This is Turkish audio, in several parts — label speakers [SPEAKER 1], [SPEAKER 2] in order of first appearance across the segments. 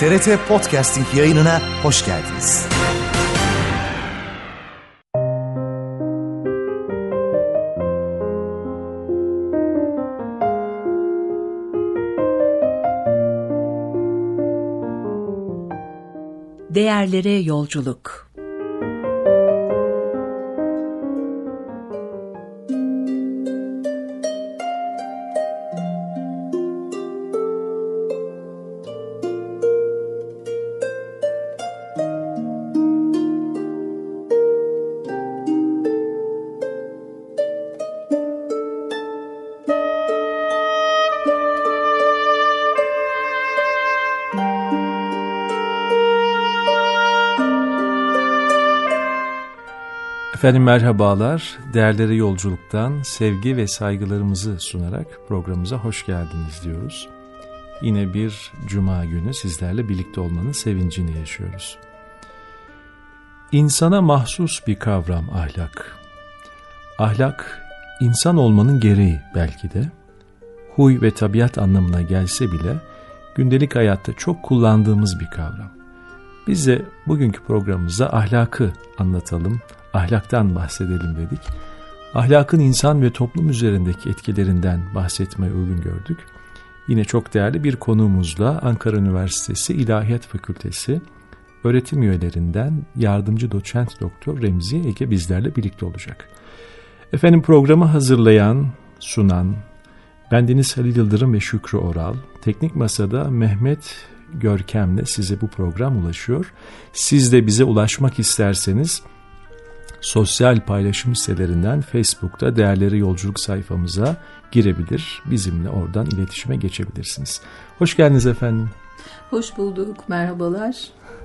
[SPEAKER 1] TRT Podcasting yayınına hoş geldiniz.
[SPEAKER 2] Değerlere yolculuk.
[SPEAKER 3] Efendim merhabalar, değerlere yolculuktan sevgi ve saygılarımızı sunarak programımıza hoş geldiniz diyoruz. Yine bir cuma günü sizlerle birlikte olmanın sevincini yaşıyoruz. İnsana mahsus bir kavram ahlak. Ahlak, insan olmanın gereği belki de. Huy ve tabiat anlamına gelse bile gündelik hayatta çok kullandığımız bir kavram. Biz de bugünkü programımızda ahlakı anlatalım, ahlaktan bahsedelim dedik. Ahlakın insan ve toplum üzerindeki etkilerinden bahsetmeyi uygun gördük. Yine çok değerli bir konuğumuzla Ankara Üniversitesi İlahiyat Fakültesi öğretim üyelerinden yardımcı doçent doktor Remzi Ege bizlerle birlikte olacak. Efendim programı hazırlayan, sunan bendeniz Halil Yıldırım ve Şükrü Oral. Teknik Masa'da Mehmet Görkem'le size bu program ulaşıyor. Siz de bize ulaşmak isterseniz sosyal paylaşım sitelerinden Facebook'ta Değerleri Yolculuk sayfamıza girebilir. Bizimle oradan iletişime geçebilirsiniz. Hoş geldiniz efendim.
[SPEAKER 2] Hoş bulduk, merhabalar.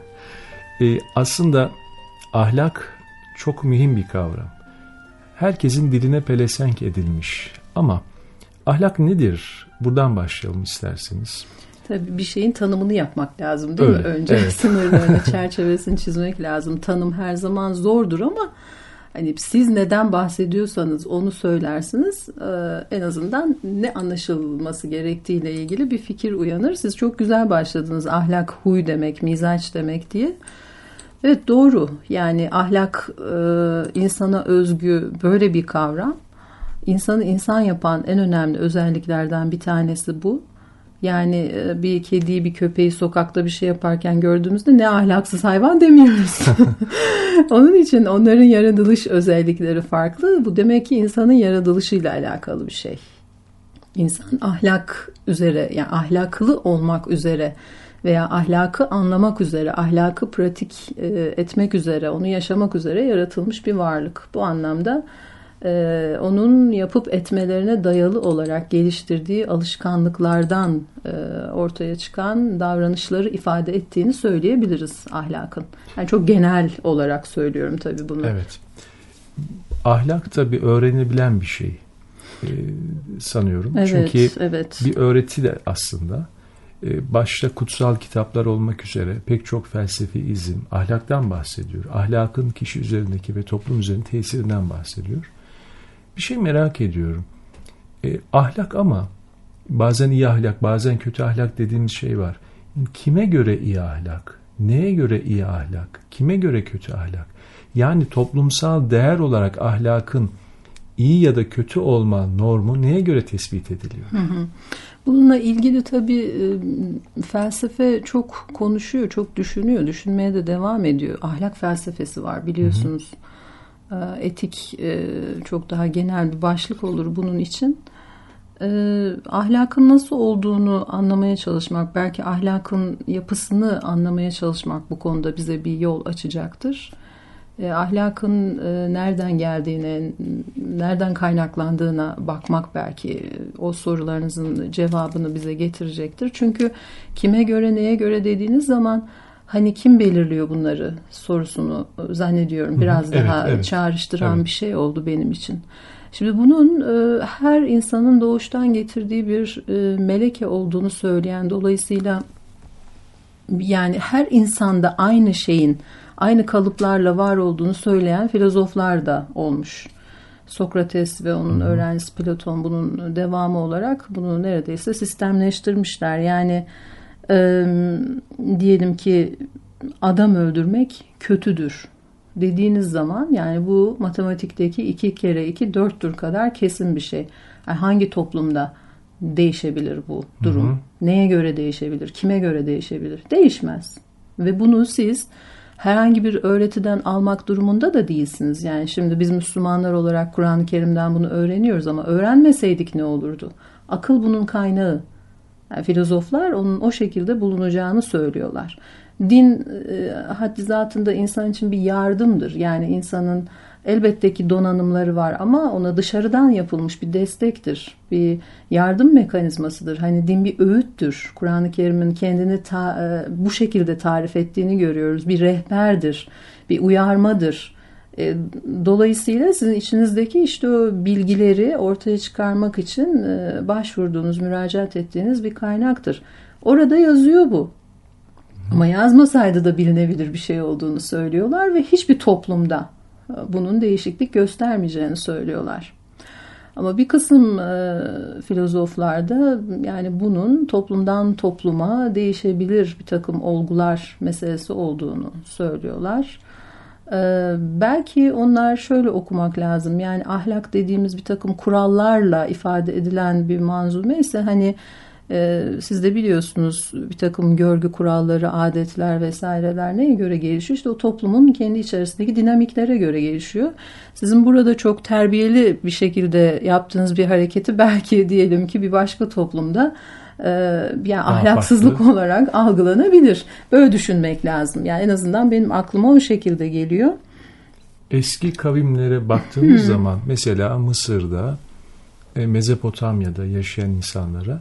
[SPEAKER 3] Aslında ahlak çok mühim bir kavram. Herkesin diline pelesenk edilmiş. Ama ahlak nedir? Buradan başlayalım isterseniz.
[SPEAKER 2] Tabii bir şeyin tanımını yapmak lazım değil mi? Önce evet. Sınırlarını, çerçevesini çizmek lazım. Tanım her zaman zordur ama hani siz neden bahsediyorsanız onu söylersiniz. En azından ne anlaşılması gerektiğiyle ilgili bir fikir uyanır. Siz çok güzel başladınız. Ahlak huy demek, mizaç demek diye. Evet doğru. Yani ahlak insana özgü böyle bir kavram. İnsanı insan yapan en önemli özelliklerden bir tanesi bu. Yani bir kediyi, bir köpeği sokakta bir şey yaparken gördüğümüzde ne ahlaksız hayvan demiyoruz. Onun için onların yaratılış özellikleri farklı. Bu demek ki insanın yaratılışıyla alakalı bir şey. İnsan ahlak üzere, yani ahlaklı olmak üzere veya ahlakı anlamak üzere, ahlakı pratik etmek üzere, onu yaşamak üzere yaratılmış bir varlık. Bu anlamda onun yapıp etmelerine dayalı olarak geliştirdiği alışkanlıklardan ortaya çıkan davranışları ifade ettiğini söyleyebiliriz ahlakın. Yani çok genel olarak söylüyorum tabii bunu.
[SPEAKER 3] Evet. Ahlak tabii öğrenebilen bir şey sanıyorum.
[SPEAKER 2] Evet,
[SPEAKER 3] çünkü
[SPEAKER 2] evet.
[SPEAKER 3] Bir öğreti de aslında. Başta kutsal kitaplar olmak üzere pek çok felsefi izim ahlaktan bahsediyor. Ahlakın kişi üzerindeki ve toplum üzerindeki tesirinden bahsediyor. Bir şey merak ediyorum. Ahlak ama bazen iyi ahlak, bazen kötü ahlak dediğimiz şey var. Kime göre iyi ahlak? Neye göre iyi ahlak? Kime göre kötü ahlak? Yani toplumsal değer olarak ahlakın iyi ya da kötü olma normu neye göre tespit ediliyor?
[SPEAKER 2] Hı hı. Bununla ilgili tabii felsefe çok konuşuyor, çok düşünüyor, düşünmeye de devam ediyor. Ahlak felsefesi var biliyorsunuz. Hı hı. Etik çok daha genel bir başlık olur bunun için. Ahlakın nasıl olduğunu anlamaya çalışmak, belki ahlakın yapısını anlamaya çalışmak bu konuda bize bir yol açacaktır. Ahlakın nereden geldiğine, nereden kaynaklandığına bakmak belki o sorularınızın cevabını bize getirecektir. Çünkü kime göre, neye göre dediğiniz zaman hani kim belirliyor bunları sorusunu zannediyorum biraz daha çağrıştıran bir şey oldu benim için. Şimdi bunun her insanın doğuştan getirdiği bir meleke olduğunu söyleyen, dolayısıyla yani her insanda aynı şeyin aynı kalıplarla var olduğunu söyleyen filozoflar da olmuş. Sokrates ve onun öğrencisi Platon bunun devamı olarak bunu neredeyse sistemleştirmişler. Yani Diyelim ki adam öldürmek kötüdür dediğiniz zaman, yani bu matematikteki 2 kere 2 4'tür kadar kesin bir şey. Yani hangi toplumda değişebilir bu durum? Hı hı. Neye göre değişebilir? Kime göre değişebilir? Değişmez. Ve bunu siz herhangi bir öğretiden almak durumunda da değilsiniz. Yani şimdi biz Müslümanlar olarak Kur'an-ı Kerim'den bunu öğreniyoruz ama öğrenmeseydik ne olurdu? Akıl bunun kaynağı. Yani filozoflar onun o şekilde bulunacağını söylüyorlar. Din haddi zatında insan için bir yardımdır. Yani insanın elbette ki donanımları var ama ona dışarıdan yapılmış bir destektir. Bir yardım mekanizmasıdır. Hani din bir öğüttür. Kur'an-ı Kerim'in kendini bu şekilde tarif ettiğini görüyoruz. Bir rehberdir, bir uyarmadır. Dolayısıyla sizin içinizdeki işte o bilgileri ortaya çıkarmak için başvurduğunuz, müracaat ettiğiniz bir kaynaktır. Orada yazıyor bu. Ama yazmasaydı da bilinebilir bir şey olduğunu söylüyorlar ve hiçbir toplumda bunun değişiklik göstermeyeceğini söylüyorlar. Ama bir kısım filozoflar da yani bunun toplumdan topluma değişebilir bir takım olgular meselesi olduğunu söylüyorlar. Belki onlar şöyle okumak lazım. Yani ahlak dediğimiz bir takım kurallarla ifade edilen bir manzume ise hani siz de biliyorsunuz bir takım görgü kuralları, adetler vesaireler neye göre gelişiyor? İşte o toplumun kendi içerisindeki dinamiklere göre gelişiyor. Sizin burada çok terbiyeli bir şekilde yaptığınız bir hareketi belki diyelim ki bir başka toplumda yani ahlaksızlık olarak algılanabilir. Böyle düşünmek lazım. Yani en azından benim aklıma o şekilde geliyor.
[SPEAKER 3] Eski kavimlere baktığımız zaman mesela Mısır'da, Mezopotamya'da yaşayan insanlara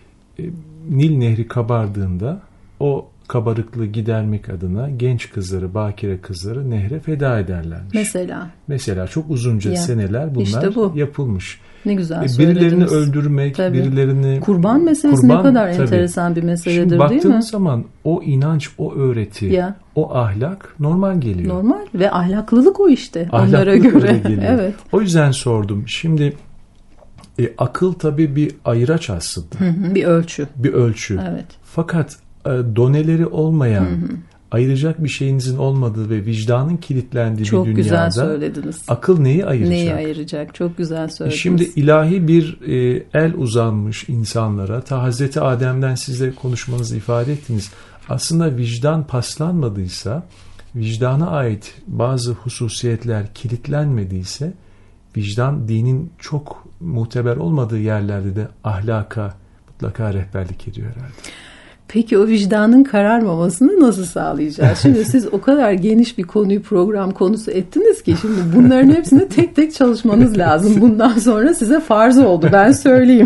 [SPEAKER 3] Nil Nehri kabardığında o kabarıklığı gidermek adına genç kızları, bakire kızları nehre feda ederlermiş. Mesela çok uzunca seneler bunlar işte yapılmış.
[SPEAKER 2] Ne güzel
[SPEAKER 3] birilerini öldürmek, tabii. Birilerini...
[SPEAKER 2] Kurban meselesi ne kadar tabii. Enteresan bir meseledir. Şimdi değil mi?
[SPEAKER 3] Baktığımız zaman o inanç, o öğreti, o ahlak normal geliyor.
[SPEAKER 2] Normal ve ahlaklılık o işte onlara göre. Evet.
[SPEAKER 3] O yüzden sordum. Şimdi akıl tabii bir ayıraç aslında.
[SPEAKER 2] Bir ölçü.
[SPEAKER 3] Bir ölçü.
[SPEAKER 2] Evet.
[SPEAKER 3] Fakat doneleri olmayan, ayıracak bir şeyinizin olmadığı ve vicdanın kilitlendiği
[SPEAKER 2] çok
[SPEAKER 3] bir dünyada
[SPEAKER 2] güzel söylediniz.
[SPEAKER 3] Akıl neyi ayıracak?
[SPEAKER 2] Neyi ayıracak? Çok güzel söylediniz.
[SPEAKER 3] Şimdi ilahi bir el uzanmış insanlara, ta Hazreti Adem'den siz de konuşmanızı ifade ettiniz. Aslında vicdan paslanmadıysa, vicdana ait bazı hususiyetler kilitlenmediyse, vicdan dinin çok muteber olmadığı yerlerde de ahlaka mutlaka rehberlik ediyor herhalde.
[SPEAKER 2] Peki o vicdanın kararmamasını nasıl sağlayacağız? Şimdi siz o kadar geniş bir konuyu program konusu ettiniz ki şimdi bunların hepsini tek tek çalışmanız lazım. Bundan sonra size farz oldu, ben söyleyeyim.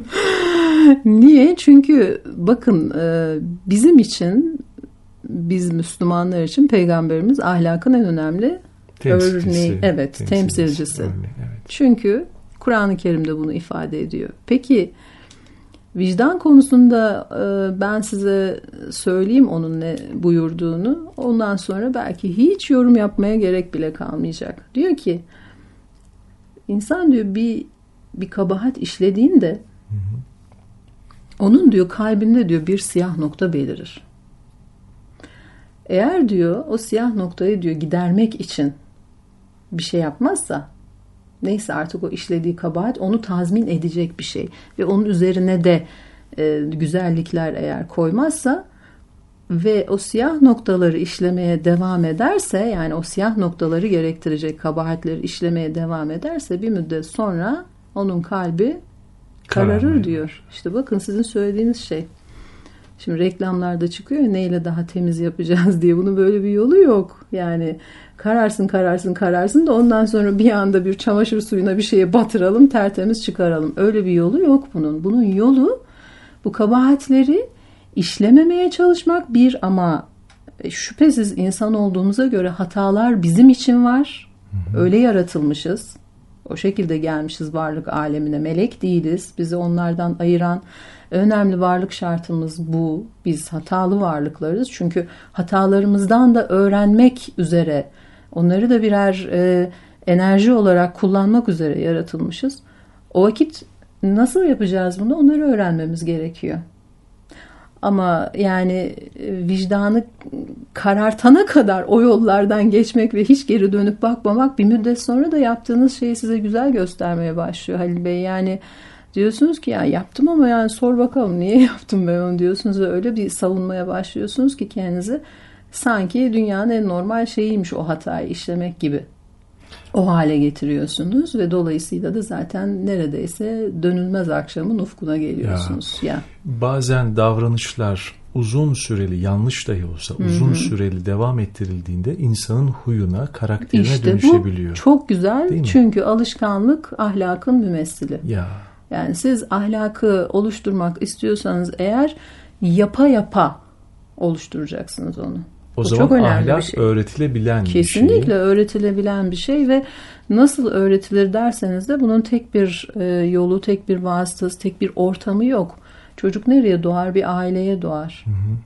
[SPEAKER 2] Niye? Çünkü bakın bizim için, biz Müslümanlar için Peygamberimiz ahlakın en önemli örneği. Evet, temsilcisi. Örneği, evet. Çünkü Kur'an-ı Kerim'de bunu ifade ediyor. Peki vicdan konusunda ben size söyleyeyim onun ne buyurduğunu. Ondan sonra belki hiç yorum yapmaya gerek bile kalmayacak. Diyor ki insan diyor bir kabahat işlediğinde onun diyor kalbinde diyor bir siyah nokta belirir. Eğer diyor o siyah noktayı diyor gidermek için bir şey yapmazsa, neyse artık o işlediği kabahat onu tazmin edecek bir şey ve onun üzerine de güzellikler eğer koymazsa ve o siyah noktaları işlemeye devam ederse, yani o siyah noktaları gerektirecek kabahatleri işlemeye devam ederse bir müddet sonra onun kalbi kararır diyor. İşte bakın sizin söylediğiniz şey. Şimdi reklamlarda çıkıyor ya, neyle daha temiz yapacağız diye. Bunun böyle bir yolu yok. Yani kararsın da ondan sonra bir anda bir çamaşır suyuna bir şeye batıralım, tertemiz çıkaralım. Öyle bir yolu yok bunun. Bunun yolu bu kabahatleri işlememeye çalışmak bir, ama şüphesiz insan olduğumuza göre hatalar bizim için var. Öyle yaratılmışız. O şekilde gelmişiz varlık alemine. Melek değiliz. Bizi onlardan ayıran önemli varlık şartımız bu. Biz hatalı varlıklarız. Çünkü hatalarımızdan da öğrenmek üzere, onları da birer enerji olarak kullanmak üzere yaratılmışız. O vakit nasıl yapacağız bunu? Onları öğrenmemiz gerekiyor. Ama yani vicdanı karartana kadar o yollardan geçmek ve hiç geri dönüp bakmamak bir müddet sonra da yaptığınız şeyi size güzel göstermeye başlıyor Halil Bey. Yani diyorsunuz ki ya yaptım ama yani sor bakalım niye yaptım ben onu diyorsunuz ve öyle bir savunmaya başlıyorsunuz ki kendinizi sanki dünyanın en normal şeyiymiş o hatayı işlemek gibi. O hale getiriyorsunuz ve dolayısıyla da zaten neredeyse dönülmez akşamın ufkuna geliyorsunuz. Ya.
[SPEAKER 3] Bazen davranışlar uzun süreli, yanlış dahi olsa uzun süreli devam ettirildiğinde insanın huyuna, karakterine
[SPEAKER 2] işte
[SPEAKER 3] dönüşebiliyor.
[SPEAKER 2] Bu çok güzel çünkü alışkanlık ahlakın mümessili.
[SPEAKER 3] Ya.
[SPEAKER 2] Yani siz ahlakı oluşturmak istiyorsanız eğer yapa yapa oluşturacaksınız onu.
[SPEAKER 3] O zaman ahlak şey. Öğretilebilen bir şey.
[SPEAKER 2] Kesinlikle öğretilebilen bir şey ve nasıl öğretilir derseniz de bunun tek bir yolu, tek bir vasıtası, tek bir ortamı yok. Çocuk nereye doğar? Bir aileye doğar. Hı hı.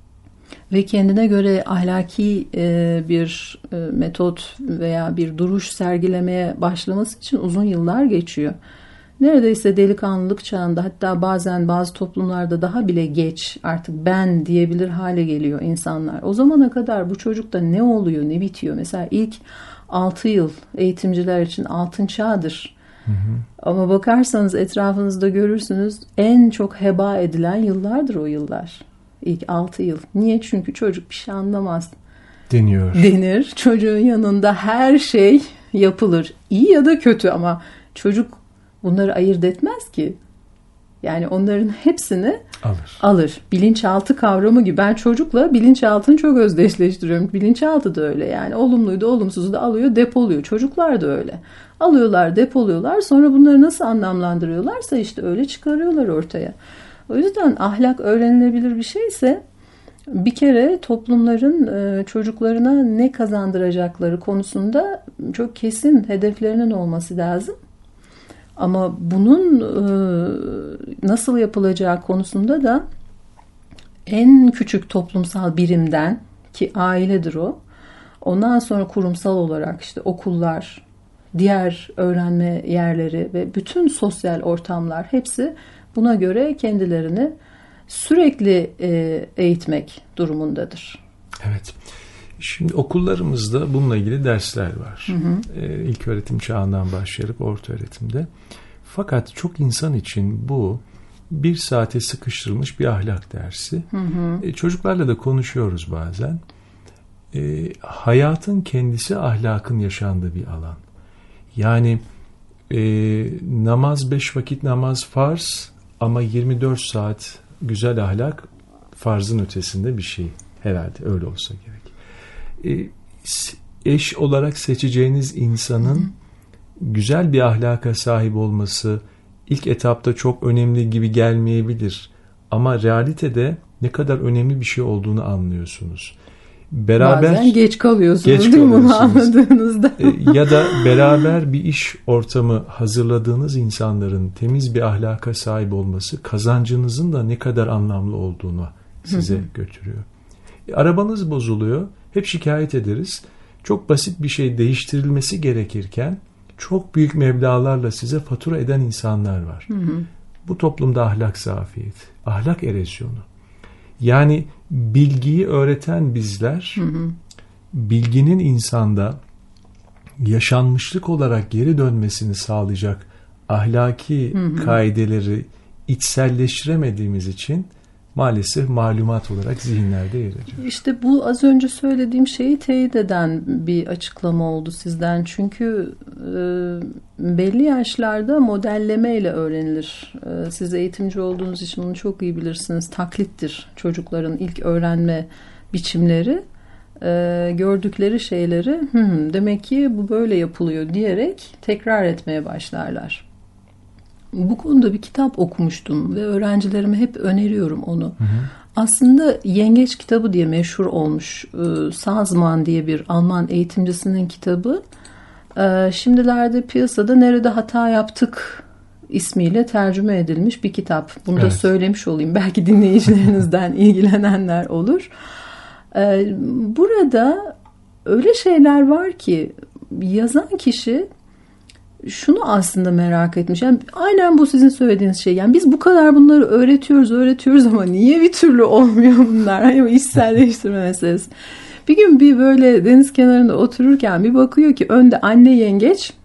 [SPEAKER 2] Ve kendine göre ahlaki bir metot veya bir duruş sergilemeye başlaması için uzun yıllar geçiyor. Neredeyse delikanlılık çağında, hatta bazen bazı toplumlarda daha bile geç artık ben diyebilir hale geliyor insanlar. O zamana kadar bu çocukta ne oluyor, ne bitiyor? Mesela ilk 6 yıl eğitimciler için altın çağdır. Hı hı. Ama bakarsanız etrafınızda görürsünüz en çok heba edilen yıllardır o yıllar. İlk 6 yıl. Niye? Çünkü çocuk bir şey anlamaz. Denir. Çocuğun yanında her şey yapılır. İyi ya da kötü ama çocuk bunları ayırt etmez ki. Yani onların hepsini alır. Bilinçaltı kavramı gibi. Ben çocukla bilinçaltını çok özdeşleştiriyorum. Bilinçaltı da öyle. Yani olumluyu da olumsuzu da alıyor, depoluyor. Çocuklar da öyle. Alıyorlar, depoluyorlar. Sonra bunları nasıl anlamlandırıyorlarsa işte öyle çıkarıyorlar ortaya. O yüzden ahlak öğrenilebilir bir şeyse bir kere toplumların çocuklarına ne kazandıracakları konusunda çok kesin hedeflerinin olması lazım. Ama bunun nasıl yapılacağı konusunda da en küçük toplumsal birimden, ki ailedir o, ondan sonra kurumsal olarak işte okullar, diğer öğrenme yerleri ve bütün sosyal ortamlar hepsi buna göre kendilerini sürekli eğitmek durumundadır.
[SPEAKER 3] Evet. Şimdi okullarımızda bununla ilgili dersler var. Hı hı. İlköğretim çağından başlayıp ortaöğretimde. Fakat çok insan için bu 1 saate sıkıştırılmış bir ahlak dersi. Hı hı. Çocuklarla da konuşuyoruz bazen. Hayatın kendisi ahlakın yaşandığı bir alan. Yani namaz 5 vakit namaz farz ama 24 saat güzel ahlak farzın ötesinde bir şey. Herhalde öyle olsa gerek. Eş olarak seçeceğiniz insanın güzel bir ahlaka sahip olması ilk etapta çok önemli gibi gelmeyebilir. Ama realitede ne kadar önemli bir şey olduğunu anlıyorsunuz.
[SPEAKER 2] Bazen geç kalıyorsunuz değil mi bunu anladığınızda?
[SPEAKER 3] Ya da beraber bir iş ortamı hazırladığınız insanların temiz bir ahlaka sahip olması kazancınızın da ne kadar anlamlı olduğunu size götürüyor. Arabanız bozuluyor. Hep şikayet ederiz. Çok basit bir şey değiştirilmesi gerekirken çok büyük meblağlarla size fatura eden insanlar var. Hı hı. Bu toplumda ahlak zafiyeti, ahlak erozyonu. Yani bilgiyi öğreten bizler, bilginin insanda yaşanmışlık olarak geri dönmesini sağlayacak ahlaki kaideleri içselleştiremediğimiz için maalesef malumat olarak zihinlerde yer ediyor.
[SPEAKER 2] İşte bu az önce söylediğim şeyi teyit eden bir açıklama oldu sizden. Çünkü belli yaşlarda modellemeyle öğrenilir. Siz eğitimci olduğunuz için bunu çok iyi bilirsiniz. Taklittir çocukların ilk öğrenme biçimleri. Gördükleri şeyleri demek ki bu böyle yapılıyor diyerek tekrar etmeye başlarlar. Bu konuda bir kitap okumuştum ve öğrencilerime hep öneriyorum onu. Hı hı. Aslında Yengeç kitabı diye meşhur olmuş. Salzman diye bir Alman eğitimcisinin kitabı. Şimdilerde piyasada Nerede Hata Yaptık ismiyle tercüme edilmiş bir kitap. Bunu da söylemiş olayım. Belki dinleyicilerinizden ilgilenenler olur. Burada öyle şeyler var ki yazan kişi şunu aslında merak etmiş. Yani aynen bu sizin söylediğiniz şey. Yani biz bu kadar bunları öğretiyoruz ama niye bir türlü olmuyor bunlar? Hani o içselleştirme meselesi. Bir gün bir böyle deniz kenarında otururken bir bakıyor ki önde anne yengeç,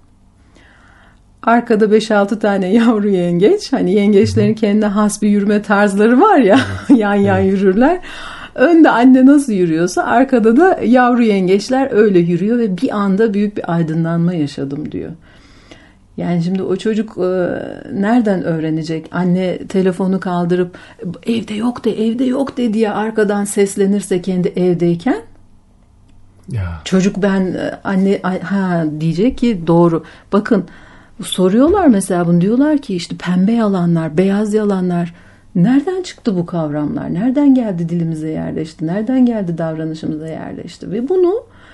[SPEAKER 2] arkada 5-6 tane yavru yengeç. Hani yengeçlerin kendine has bir yürüme tarzları var ya, yan yan yürürler. Önde anne nasıl yürüyorsa arkada da yavru yengeçler öyle yürüyor ve bir anda büyük bir aydınlanma yaşadım diyor. Yani şimdi o çocuk nereden öğrenecek? Anne telefonu kaldırıp evde yok de diye arkadan seslenirse kendi evdeyken ya. Çocuk anne diyecek ki doğru. Bakın soruyorlar mesela bunu, diyorlar ki işte pembe yalanlar, beyaz yalanlar. Nereden çıktı bu kavramlar? Nereden geldi dilimize yerleşti? Nereden geldi davranışımıza yerleşti? Ve bunu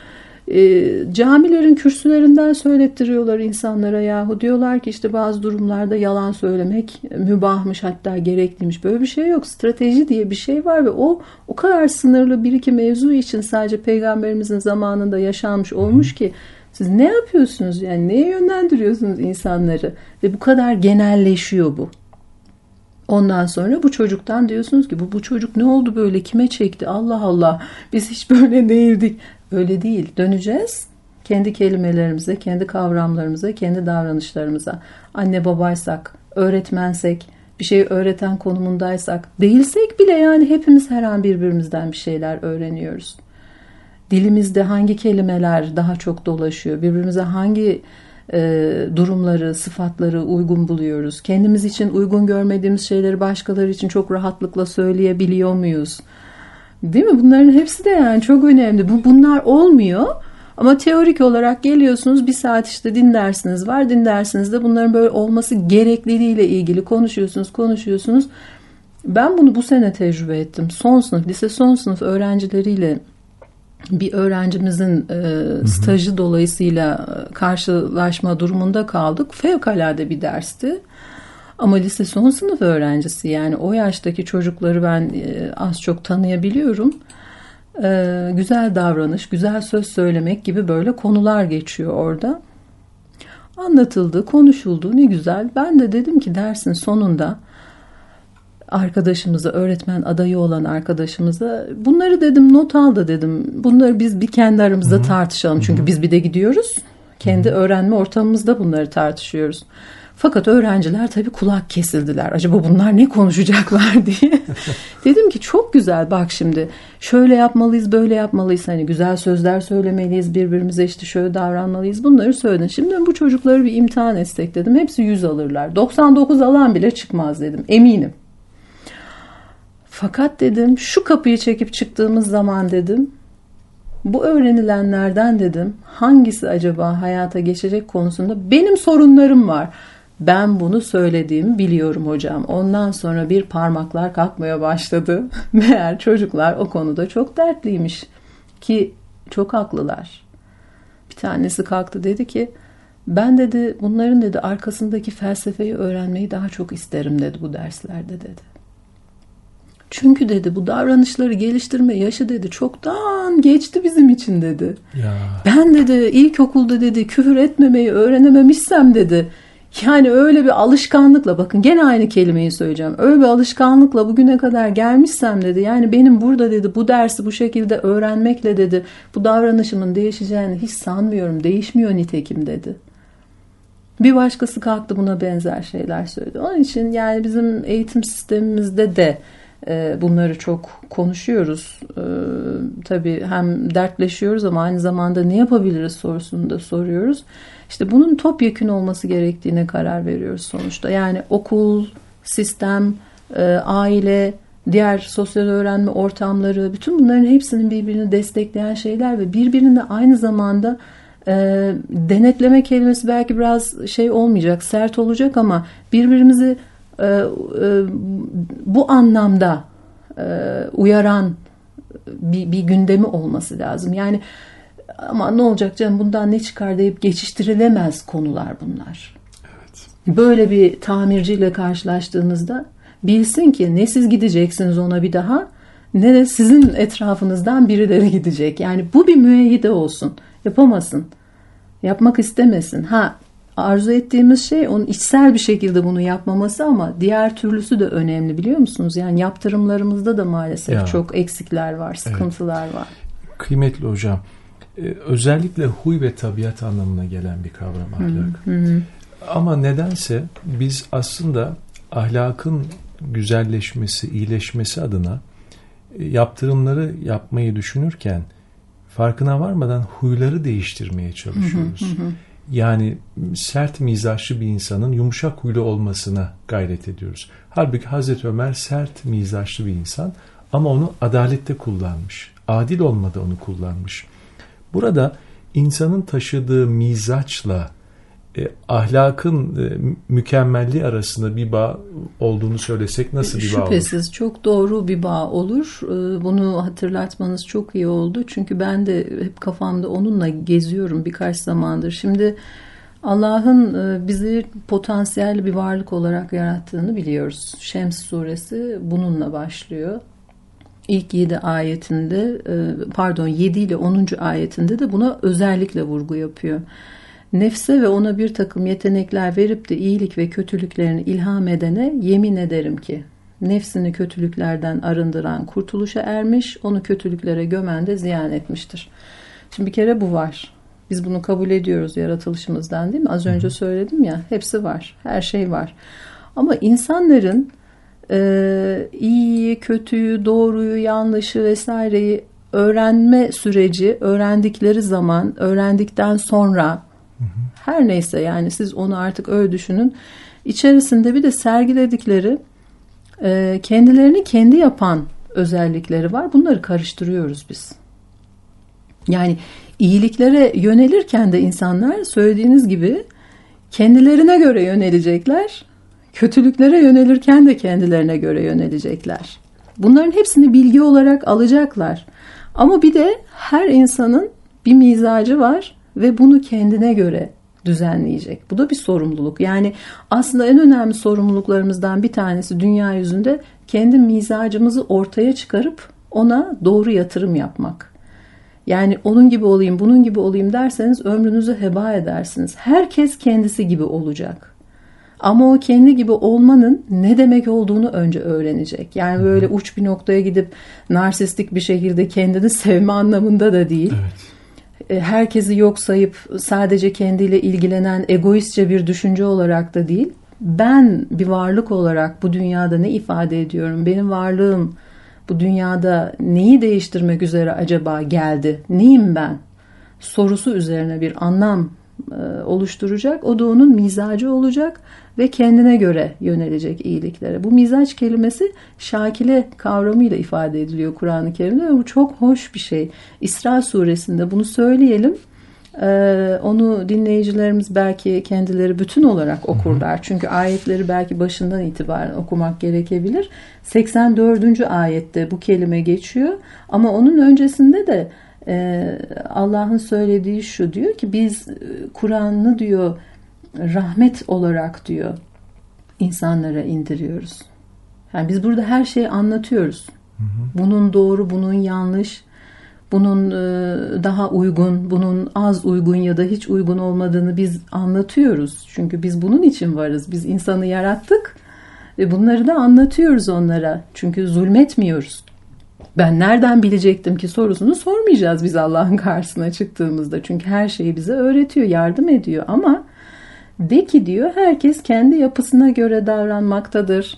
[SPEAKER 2] camilerin kürsülerinden söylettiriyorlar insanlara yahu. Diyorlar ki işte bazı durumlarda yalan söylemek mübahmış, hatta gerekliymiş. Böyle bir şey yok. Strateji diye bir şey var ve o kadar sınırlı bir iki mevzu için sadece Peygamberimizin zamanında yaşanmış olmuş ki siz ne yapıyorsunuz? Yani neye yönlendiriyorsunuz insanları? Ve bu kadar genelleşiyor bu. Ondan sonra bu çocuktan diyorsunuz ki bu çocuk ne oldu böyle, kime çekti, Allah Allah biz hiç böyle değildik. Öyle değil, döneceğiz kendi kelimelerimize, kendi kavramlarımıza, kendi davranışlarımıza. Anne babaysak, öğretmensek, bir şeyi öğreten konumundaysak, değilsek bile yani hepimiz her an birbirimizden bir şeyler öğreniyoruz. Dilimizde hangi kelimeler daha çok dolaşıyor, birbirimize hangi durumları, sıfatları uygun buluyoruz? Kendimiz için uygun görmediğimiz şeyleri başkaları için çok rahatlıkla söyleyebiliyor muyuz? Değil mi? Bunların hepsi de yani çok önemli. Bunlar olmuyor ama teorik olarak geliyorsunuz, bir saat işte din dersiniz var. Din dersinizde bunların böyle olması gerekliliğiyle ilgili konuşuyorsunuz. Ben bunu bu sene tecrübe ettim. Lise son sınıf öğrencileriyle bir öğrencimizin stajı dolayısıyla karşılaşma durumunda kaldık. Fevkalade bir dersti. Ama lise son sınıf öğrencisi, yani o yaştaki çocukları ben az çok tanıyabiliyorum. Güzel davranış, güzel söz söylemek gibi böyle konular geçiyor orada. Anlatıldı, konuşuldu, ne güzel. Ben de dedim ki dersin sonunda arkadaşımıza, öğretmen adayı olan arkadaşımıza bunları dedim not al da dedim. Bunları biz bir kendi aramızda tartışalım. Çünkü biz bir de gidiyoruz. Kendi öğrenme ortamımızda bunları tartışıyoruz. Fakat öğrenciler tabii kulak kesildiler. Acaba bunlar ne konuşacaklar diye. Dedim ki çok güzel, bak şimdi şöyle yapmalıyız, böyle yapmalıyız. Hani güzel sözler söylemeliyiz, birbirimize işte şöyle davranmalıyız. Bunları söyledin. Şimdi bu çocukları bir imtihan etsek dedim. Hepsi 100 alırlar. 99 alan bile çıkmaz dedim. Eminim. Fakat dedim şu kapıyı çekip çıktığımız zaman dedim bu öğrenilenlerden dedim hangisi acaba hayata geçecek konusunda benim sorunlarım var. Ben bunu söylediğimi biliyorum hocam. Ondan sonra bir parmaklar kalkmaya başladı. Meğer çocuklar o konuda çok dertliymiş ki çok haklılar. Bir tanesi kalktı, dedi ki ben dedi bunların dedi arkasındaki felsefeyi öğrenmeyi daha çok isterim dedi bu derslerde dedi. Çünkü dedi bu davranışları geliştirme yaşı dedi çoktan geçti bizim için dedi. Ya. Ben dedi ilkokulda dedi küfür etmemeyi öğrenememişsem dedi. Yani öyle bir alışkanlıkla, bakın gene aynı kelimeyi söyleyeceğim. Öyle bir alışkanlıkla bugüne kadar gelmişsem dedi. Yani benim burada dedi bu dersi bu şekilde öğrenmekle dedi bu davranışımın değişeceğini hiç sanmıyorum. Değişmiyor nitekim dedi. Bir başkası kalktı buna benzer şeyler söyledi. Onun için yani bizim eğitim sistemimizde de bunları çok konuşuyoruz. Tabii hem dertleşiyoruz ama aynı zamanda ne yapabiliriz sorusunu da soruyoruz. İşte bunun topyekün olması gerektiğine karar veriyoruz sonuçta. Yani okul, sistem, aile, diğer sosyal öğrenme ortamları, bütün bunların hepsinin birbirini destekleyen şeyler ve birbirini aynı zamanda denetleme kelimesi belki biraz şey olmayacak, sert olacak ama birbirimizi bu anlamda uyaran bir gündemi olması lazım. Yani ama ne olacak canım bundan ne çıkar deyip geçiştirilemez konular bunlar. Evet. Böyle bir tamirciyle karşılaştığınızda bilsin ki ne siz gideceksiniz ona bir daha ne de sizin etrafınızdan birileri gidecek. Yani bu bir müeyyide olsun. Yapamasın. Yapmak istemesin. arzu ettiğimiz şey onun içsel bir şekilde bunu yapmaması, ama diğer türlüsü de önemli, biliyor musunuz? Yani yaptırımlarımızda da maalesef çok eksikler var, sıkıntılar var.
[SPEAKER 3] Kıymetli hocam, özellikle huy ve tabiat anlamına gelen bir kavram ahlak. Ama nedense biz aslında ahlakın güzelleşmesi, iyileşmesi adına yaptırımları yapmayı düşünürken farkına varmadan huyları değiştirmeye çalışıyoruz. Yani sert mizaçlı bir insanın yumuşak huylu olmasına gayret ediyoruz. Halbuki Hazreti Ömer sert mizaçlı bir insan ama onu adalette kullanmış. Adil olmada onu kullanmış. Burada insanın taşıdığı mizaçla ahlakın mükemmelliği arasında bir bağ olduğunu söylesek nasıl bir bağ olur?
[SPEAKER 2] Şüphesiz çok doğru bir bağ olur. Bunu hatırlatmanız çok iyi oldu. Çünkü ben de hep kafamda onunla geziyorum birkaç zamandır. Şimdi Allah'ın bizi potansiyel bir varlık olarak yarattığını biliyoruz. Şems suresi bununla başlıyor. İlk 7 ile 10. ayetinde de buna özellikle vurgu yapıyor. Nefse ve ona bir takım yetenekler verip de iyilik ve kötülüklerini ilham edene yemin ederim ki nefsini kötülüklerden arındıran kurtuluşa ermiş, onu kötülüklere gömen de ziyan etmiştir. Şimdi bir kere bu var. Biz bunu kabul ediyoruz yaratılışımızdan, değil mi? Az önce söyledim ya, hepsi var. Her şey var. Ama insanların iyiyi, kötüyü, doğruyu, yanlışı vesaireyi öğrenme süreci, öğrendikleri zaman, öğrendikten sonra, her neyse yani siz onu artık öyle düşünün. İçerisinde bir de sergiledikleri kendilerini kendi yapan özellikleri var. Bunları karıştırıyoruz biz. Yani iyiliklere yönelirken de insanlar söylediğiniz gibi kendilerine göre yönelecekler. Kötülüklere yönelirken de kendilerine göre yönelecekler. Bunların hepsini bilgi olarak alacaklar. Ama bir de her insanın bir mizacı var ve bunu kendine göre düzenleyecek. Bu da bir sorumluluk. Yani aslında en önemli sorumluluklarımızdan bir tanesi dünya yüzünde kendi mizacımızı ortaya çıkarıp ona doğru yatırım yapmak. Yani onun gibi olayım, bunun gibi olayım derseniz ömrünüzü heba edersiniz. Herkes kendisi gibi olacak. Ama o kendi gibi olmanın ne demek olduğunu önce öğrenecek. Yani böyle uç bir noktaya gidip narsistik bir şekilde kendini sevme anlamında da değil. Evet. Herkesi yok sayıp sadece kendiyle ilgilenen egoistçe bir düşünce olarak da değil. Ben bir varlık olarak bu dünyada ne ifade ediyorum? Benim varlığım bu dünyada neyi değiştirmek üzere acaba geldi? Neyim ben? Sorusu üzerine bir anlam oluşturacak. O da onun mizacı olacak ve kendine göre yönelecek iyiliklere. Bu mizaç kelimesi şakile kavramıyla ifade ediliyor Kur'an-ı Kerim'de ve bu çok hoş bir şey. İsra suresinde bunu söyleyelim. Onu dinleyicilerimiz belki kendileri bütün olarak okurlar. Çünkü ayetleri belki başından itibaren okumak gerekebilir. 84. ayette bu kelime geçiyor. Ama onun öncesinde de Allah'ın söylediği şu, diyor ki biz Kur'an'ı diyor rahmet olarak diyor insanlara indiriyoruz. Yani biz burada her şeyi anlatıyoruz. Bunun doğru, bunun yanlış, bunun daha uygun, bunun az uygun ya da hiç uygun olmadığını biz anlatıyoruz. Çünkü biz bunun için varız. Biz insanı yarattık ve bunları da anlatıyoruz onlara. Çünkü zulmetmiyoruz. Ben nereden bilecektim ki sorusunu sormayacağız biz Allah'ın karşısına çıktığımızda. Çünkü her şeyi bize öğretiyor, yardım ediyor. Ama de ki diyor herkes kendi yapısına göre davranmaktadır.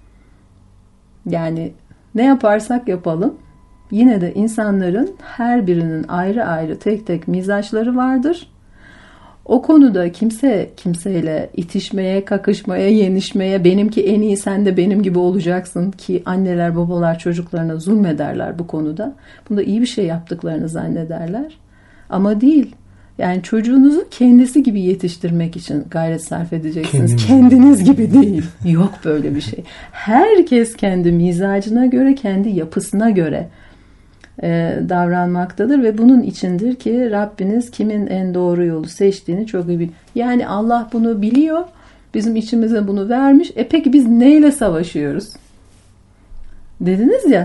[SPEAKER 2] Yani ne yaparsak yapalım yine de insanların her birinin ayrı ayrı tek tek mizaçları vardır. O konuda kimse kimseyle itişmeye, kakışmaya, yenişmeye, benimki en iyi sen de benim gibi olacaksın ki anneler babalar çocuklarına zulmederler bu konuda. Bunda iyi bir şey yaptıklarını zannederler. Ama değil. Yani çocuğunuzu kendisi gibi yetiştirmek için gayret sarf edeceksiniz. Kendiniz gibi değil. Yok böyle bir şey. Herkes kendi mizacına göre, kendi yapısına göre davranmaktadır ve bunun içindir ki Rabbiniz kimin en doğru yolu seçtiğini çok iyi biliyor. Yani Allah bunu biliyor. Bizim içimize bunu vermiş. Peki biz neyle savaşıyoruz? Dediniz ya.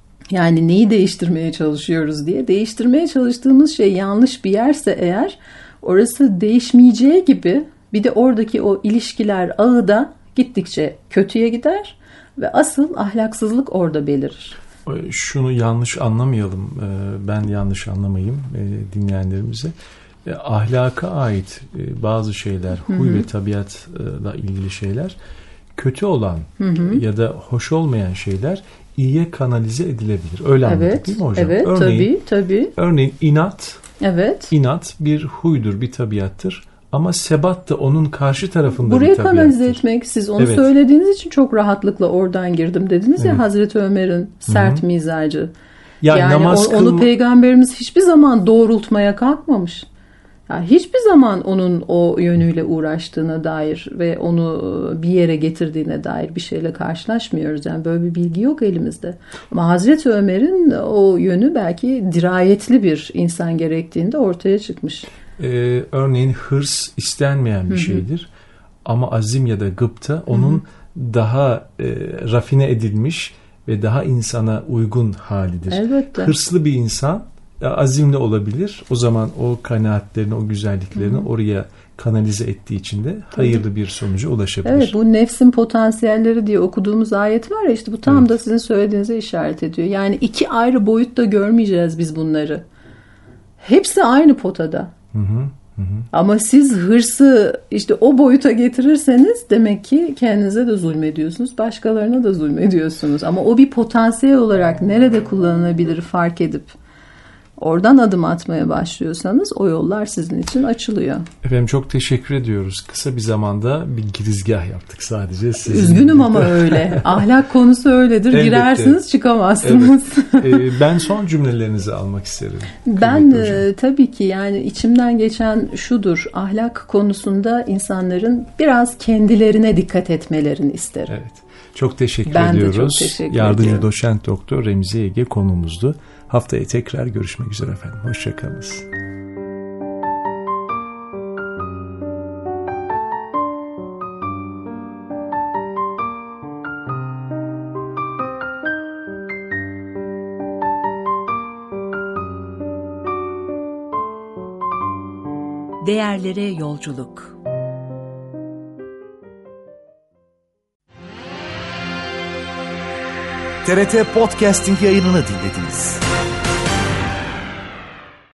[SPEAKER 2] Yani neyi değiştirmeye çalışıyoruz diye. Değiştirmeye çalıştığımız şey yanlış bir yerse eğer orası değişmeyeceği gibi bir de oradaki o ilişkiler ağı da gittikçe kötüye gider ve asıl ahlaksızlık orada belirir.
[SPEAKER 3] Şunu yanlış anlamayalım, ben yanlış anlamayayım dinleyenlerimize. Ahlaka ait bazı şeyler, huy ve tabiatla ilgili şeyler, kötü olan ya da hoş olmayan şeyler iyiye kanalize edilebilir. Öyle anladık değil mi hocam?
[SPEAKER 2] Evet, örneğin, tabii.
[SPEAKER 3] Örneğin inat,
[SPEAKER 2] evet.
[SPEAKER 3] İnat bir huydur, bir tabiattır. Ama sebat da onun karşı tarafında
[SPEAKER 2] buraya
[SPEAKER 3] bir tabiattır.
[SPEAKER 2] Buraya kanalize etmek, siz onu söylediğiniz için çok rahatlıkla oradan girdim dediniz ya, Hazreti Ömer'in sert mizacı. Yani onu Peygamberimiz hiçbir zaman doğrultmaya kalkmamış. Yani hiçbir zaman onun o yönüyle uğraştığına dair ve onu bir yere getirdiğine dair bir şeyle karşılaşmıyoruz. Yani böyle bir bilgi yok elimizde. Ama Hazreti Ömer'in o yönü belki dirayetli bir insan gerektiğinde ortaya çıkmış.
[SPEAKER 3] Örneğin hırs istenmeyen bir şeydir. Ama azim ya da gıpta onun daha rafine edilmiş ve daha insana uygun halidir.
[SPEAKER 2] Elbette.
[SPEAKER 3] Hırslı bir insan azimli olabilir. O zaman o kanaatlerini, o güzelliklerini oraya kanalize ettiği için de hayırlı bir sonuca ulaşabilir.
[SPEAKER 2] Evet, bu nefsin potansiyelleri diye okuduğumuz ayet var ya, işte bu tam da sizin söylediğinize işaret ediyor. Yani iki ayrı boyutta görmeyeceğiz biz bunları. Hepsi aynı potada. Ama siz hırsı işte o boyuta getirirseniz demek ki kendinize de zulmediyorsunuz, başkalarına da zulmediyorsunuz. Ama o bir potansiyel olarak nerede kullanılabilir fark edip oradan adım atmaya başlıyorsanız o yollar sizin için açılıyor.
[SPEAKER 3] Efendim çok teşekkür ediyoruz. Kısa bir zamanda bir girizgah yaptık sadece.
[SPEAKER 2] Üzgünüm ama öyle. Ahlak konusu öyledir. Elbette. Girersiniz çıkamazsınız.
[SPEAKER 3] Evet. Ben son cümlelerinizi almak isterim.
[SPEAKER 2] Ben tabii ki yani içimden geçen şudur. Ahlak konusunda insanların biraz kendilerine dikkat etmelerini isterim.
[SPEAKER 3] Evet. Çok teşekkür
[SPEAKER 2] ediyoruz.
[SPEAKER 3] Ben de çok
[SPEAKER 2] teşekkür
[SPEAKER 3] Yardımcı
[SPEAKER 2] ediyorum.
[SPEAKER 3] Doçent Doktor Remziye Ege konuğumuzdu. Haftaya tekrar görüşmek üzere efendim. Hoşçakalınız.
[SPEAKER 4] Değerlere yolculuk.
[SPEAKER 1] TRT Podcasting yayınını dinlediniz.